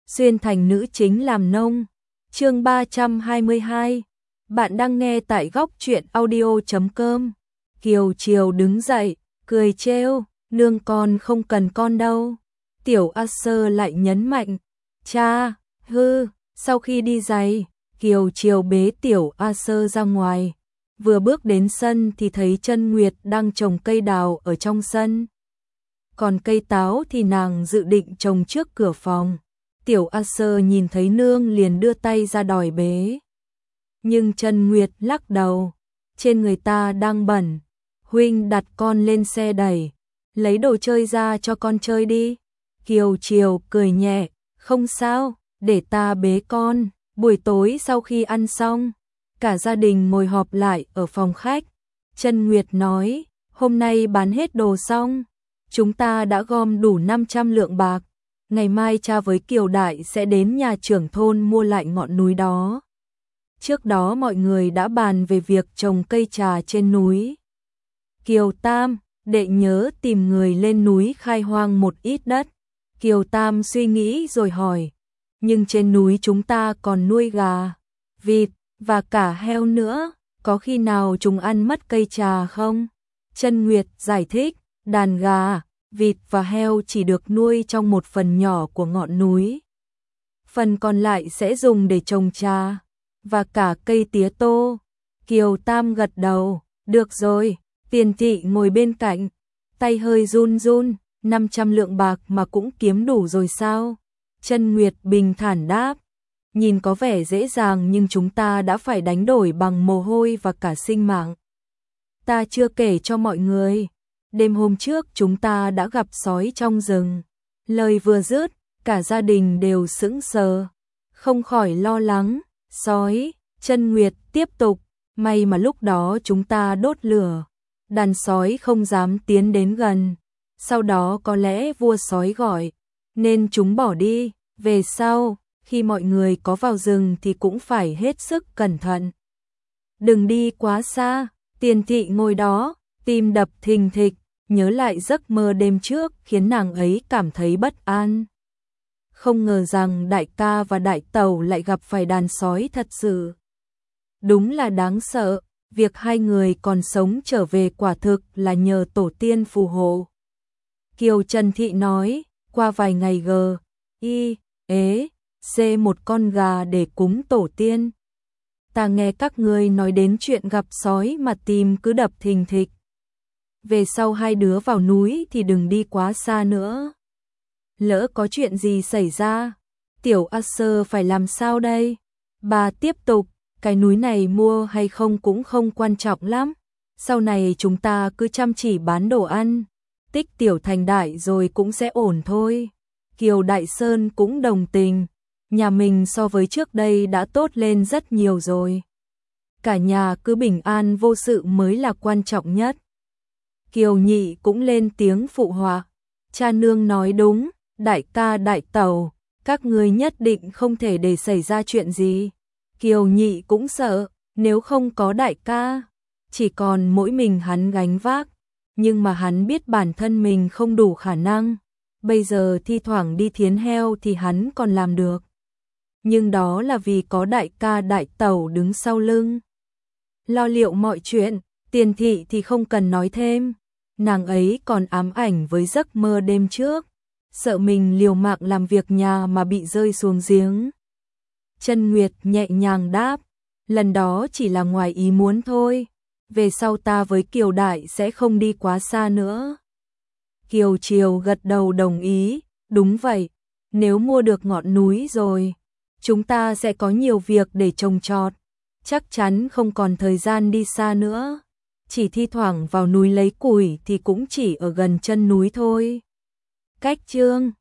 xuyên thành nữ chính làm nông. Chương 322. Bạn đang nghe tại góc truyện audio.com. Kiều Triều đứng dậy, cười trêu, nương con không cần con đâu. Tiểu A Sơ lại nhấn mạnh, cha, sau khi đi giày, Kiều Triều bế Tiểu A Sơ ra ngoài. Vừa bước đến sân thì thấy Chân Nguyệt đang trồng cây đào ở trong sân. Còn cây táo thì nàng dự định trồng trước cửa phòng. Tiểu A Sơ nhìn thấy nương liền đưa tay ra đòi bế. Nhưng Chân Nguyệt lắc đầu, trên người ta đang bẩn, huynh đặt con lên xe đẩy, lấy đồ chơi ra cho con chơi đi. Kiều Triều cười nhẹ, không sao, để ta bế con. Buổi tối sau khi ăn xong, cả gia đình ngồi họp lại ở phòng khách. Chân Nguyệt nói, hôm nay bán hết đồ xong, chúng ta đã gom đủ 500 lượng bạc. Ngày mai cha với Kiều Đại sẽ đến nhà trưởng thôn mua lại ngọn núi đó. Trước đó mọi người đã bàn về việc trồng cây trà trên núi. Kiều Tam, đệ nhớ tìm người lên núi khai hoang một ít đất. Kiều Tam suy nghĩ rồi hỏi, nhưng trên núi chúng ta còn nuôi gà, vịt và cả heo nữa, có khi nào chúng ăn mất cây trà không? Chân Nguyệt giải thích, đàn gà, vịt và heo chỉ được nuôi trong một phần nhỏ của ngọn núi. Phần còn lại sẽ dùng để trồng trà và cả cây tía tô. Kiều Tam gật đầu, được rồi. Tiền Thị ngồi bên cạnh, tay hơi run run, 500 lượng bạc mà cũng kiếm đủ rồi sao? Chân Nguyệt bình thản đáp, nhìn có vẻ dễ dàng nhưng chúng ta đã phải đánh đổi bằng mồ hôi và cả sinh mạng. Ta chưa kể cho mọi người, đêm hôm trước chúng ta đã gặp sói trong rừng. Lời vừa dứt, cả gia đình đều sững sờ, không khỏi lo lắng. Sói, Chân Nguyệt tiếp tục, may mà lúc đó chúng ta đốt lửa, đàn sói không dám tiến đến gần. Sau đó có lẽ vua sói gọi, nên chúng bỏ đi. Về sau, khi mọi người có vào rừng thì cũng phải hết sức cẩn thận. Đừng đi quá xa. Tiền Thị ngồi đó, tim đập thình thịch, nhớ lại giấc mơ đêm trước khiến nàng ấy cảm thấy bất an. Không ngờ rằng đại ca và đại tẩu lại gặp phải đàn sói thật sự. Đúng là đáng sợ, việc hai người còn sống trở về quả thực là nhờ tổ tiên phù hộ. Kiều Trần Thị nói, qua vài ngày một con gà để cúng tổ tiên. Ta nghe các ngươi nói đến chuyện gặp sói mà tim cứ đập thình thịch. Về sau hai đứa vào núi thì đừng đi quá xa nữa. Lỡ có chuyện gì xảy ra, Tiểu A Sơ phải làm sao đây? Bà tiếp tục, cái núi này mua hay không cũng không quan trọng lắm. Sau này chúng ta cứ chăm chỉ bán đồ ăn, tích tiểu thành đại rồi cũng sẽ ổn thôi. Kiều Đại Sơn cũng đồng tình, nhà mình so với trước đây đã tốt lên rất nhiều rồi. Cả nhà cứ bình an vô sự mới là quan trọng nhất. Kiều Nhị cũng lên tiếng phụ họa, cha nương nói đúng, đại ca đại tẩu, các ngươi nhất định không thể để xảy ra chuyện gì. Kiều Nhị cũng sợ, nếu không có đại ca, chỉ còn mỗi mình hắn gánh vác, nhưng mà hắn biết bản thân mình không đủ khả năng, bây giờ thi thoảng đi thiến heo thì hắn còn làm được. Nhưng đó là vì có đại ca đại tẩu đứng sau lưng, lo liệu mọi chuyện. Tiền Thị thì không cần nói thêm, nàng ấy còn ám ảnh với giấc mơ đêm trước, sợ mình liều mạng làm việc nhà mà bị rơi xuống giếng. Chân Nguyệt nhẹ nhàng đáp, lần đó chỉ là ngoài ý muốn thôi, về sau ta với Kiều Đại sẽ không đi quá xa nữa. Kiều Triều gật đầu đồng ý, đúng vậy, nếu mua được ngọn núi rồi, chúng ta sẽ có nhiều việc để trồng trọt, chắc chắn không còn thời gian đi xa nữa, chỉ thi thoảng vào núi lấy củi thì cũng chỉ ở gần chân núi thôi. Cách chương